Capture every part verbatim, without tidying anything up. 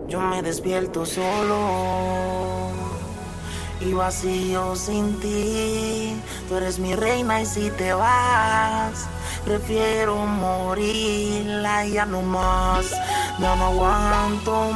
Yo me despierto solo y vacío sin ti. Tú eres mi reina y si te vas, prefiero morir. Ya no más, ya no aguanto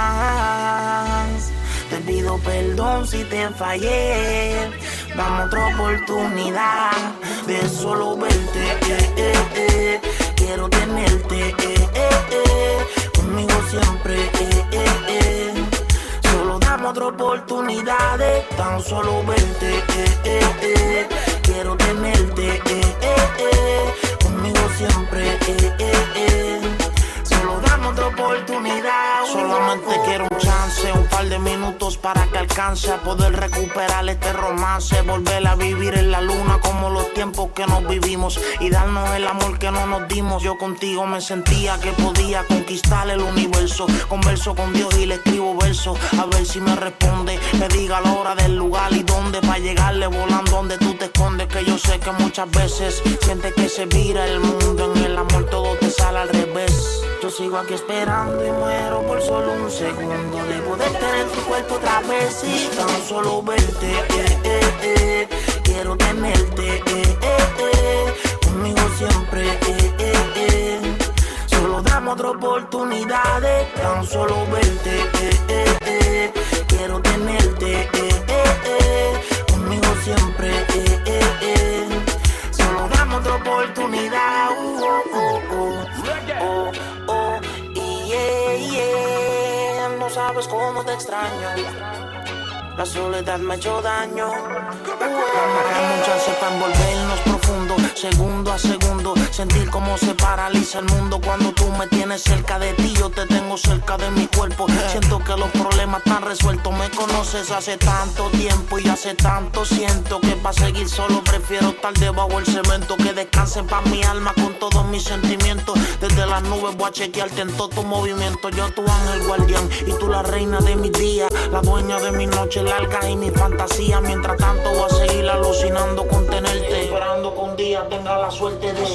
más. Te pido perdón si te fallé. Dame otra oportunidad de solo verte. Eh, eh, eh. Quiero tenerte eh, eh, eh. Conmigo siempre. Eh, eh, eh. Solo dame otra oportunidad de tan solo verte. Eh, eh, eh. Quiero tenerte. Eh, eh, eh. Conmigo siempre. Eh, eh, eh. Solo dame otra oportunidad. Solamente quiero un chance, un par de minutos para que alcance a poder recuperar este romance. Volver a vivir en la luna como los tiempos que nos vivimos y darnos el amor que no nos dimos. Yo contigo me sentía que podía conquistar el universo. Converso con Dios y le escribo versos, a ver si me responde. Me diga la hora del lugar y dónde, para llegarle volando donde tú te escondes. Que yo sé que muchas veces sientes que se vira el mundo. En el amor todo te sale al revés. Yo sigo aquí esperando y muero por solo un segundo de poder tener tu cuerpo otra vez y tan solo verte. Eh, eh, eh. Quiero tenerte. Eh, eh, eh. Conmigo siempre. Eh, eh, eh. Solo dame otra oportunidad de tan solo verte. Eh, eh, eh. Quiero tenerte. Eh, eh, eh. Conmigo siempre. Eh, eh, eh. Solo dame otra oportunidad. Uh, uh, uh, uh. Oh, oh, yeah, yeah. No sabes cómo te extraño. La soledad me ha hecho daño. Dame un chance para envolvernos profundo, segundo a segundo. Sentir cómo se paraliza el mundo cuando tú me tienes cerca de ti. Yo te tengo cerca de mi cuerpo. Siento que los problemas están resueltos. Me conoces hace tanto tiempo y hace tanto siento que para seguir solo prefiero estar debajo del cemento. Que descansen pa' mi alma con todos mis sentimientos. Desde las nubes voy a chequearte en todo tu movimiento. Yo tu ángel guardián y tú la reina de mis días, la dueña de mi noche larga y mi fantasía. Mientras tanto voy a seguir alucinando con tenerte, esperando que un día tenga la suerte de...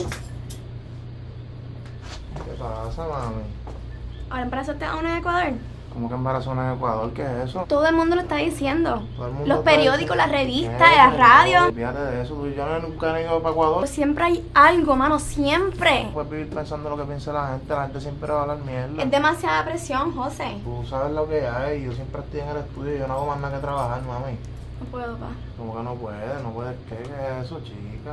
¿Qué pasa, mami? ¿Ahora embarazaste a una en Ecuador? ¿Cómo que embarazo en Ecuador? ¿Qué es eso? Todo el mundo lo está diciendo. Todo el mundo Los está periódicos, diciendo. las revistas, ¿Qué? la radio. Olvídate de eso, tú y yo no- nunca he ido para Ecuador. Pues siempre hay algo, mano, siempre. No puedes vivir pensando lo que piensa la gente, la gente siempre va a hablar mierda. Es demasiada presión, José. Tú sabes lo que hay, yo siempre estoy en el estudio y yo no hago más nada que trabajar, mami. No puedo, pa. ¿Cómo que no puedes? No puedes, ¿qué es eso, chica?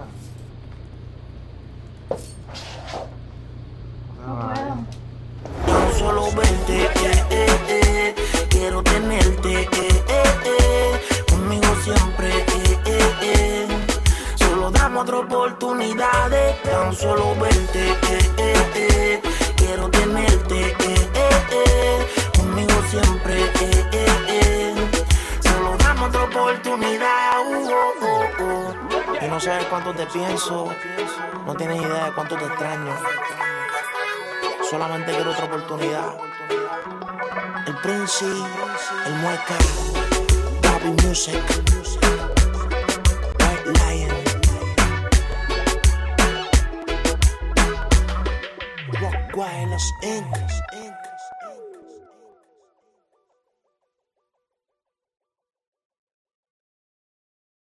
No puedo. Tan solo verte, eh, eh, eh. Quiero tenerte, eh, eh, eh. Conmigo siempre, eh, eh, eh. Solo dame otra oportunidad de tan solo verte, eh, eh, eh. Quiero tenerte, eh, eh, eh. Conmigo siempre, eh, eh, eh. Solo dame otra oportunidad. Uh, uh, uh, uh. Y no sabes cuánto te pienso, no tienes idea de cuánto te extraño. Solamente quiero otra oportunidad. El Prince, el Mueca, Bobby Music, White Lion, Rock Wireless Incorporated.